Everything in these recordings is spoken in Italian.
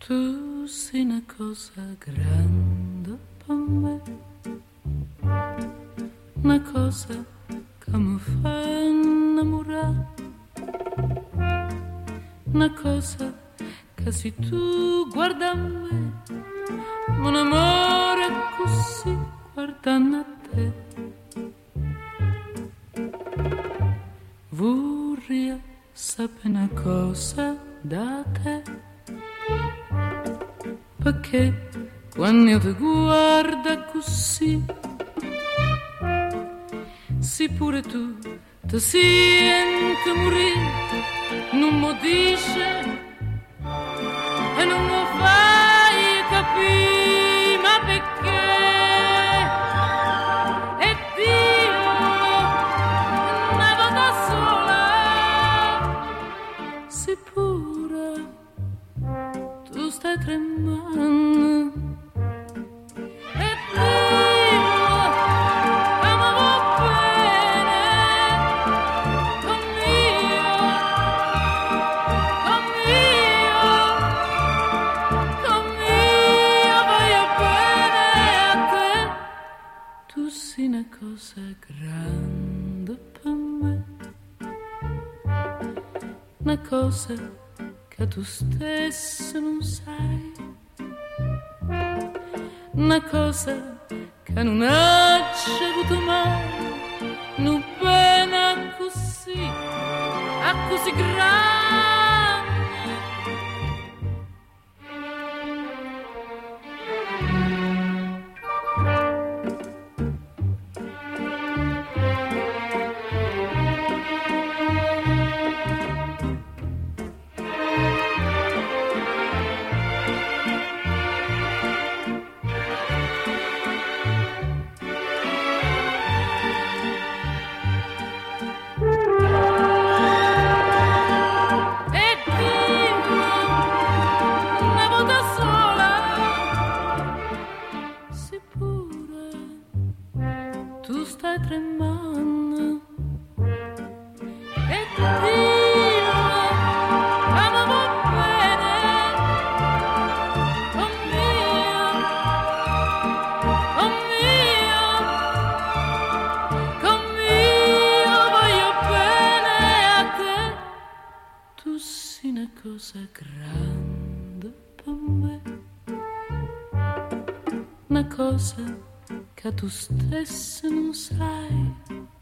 Tu sei una cosa grande per me, una cosa che mi fa innamorare, una cosa che se tu guarda a me, mon amore così guardando a te. Vorrei sapere una cosa da te, perché quando io ti guardo così, se pure tu ti senti morire, non mi dice e non mi fai capire, ma perché? E Dio, una volta sola, se pure tu stai tremando. Una cosa grande per me, una cosa che tu stesso non sai, una cosa che non hai avuto mai, non pena così, a così grande. Una cosa che tu stesso non sai,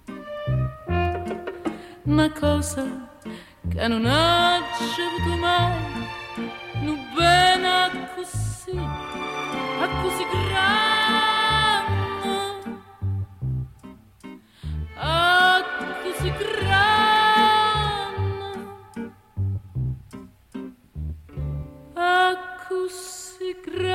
una cosa che non hai avuto mai, non bene così, a così grande, a così grande, a così grande.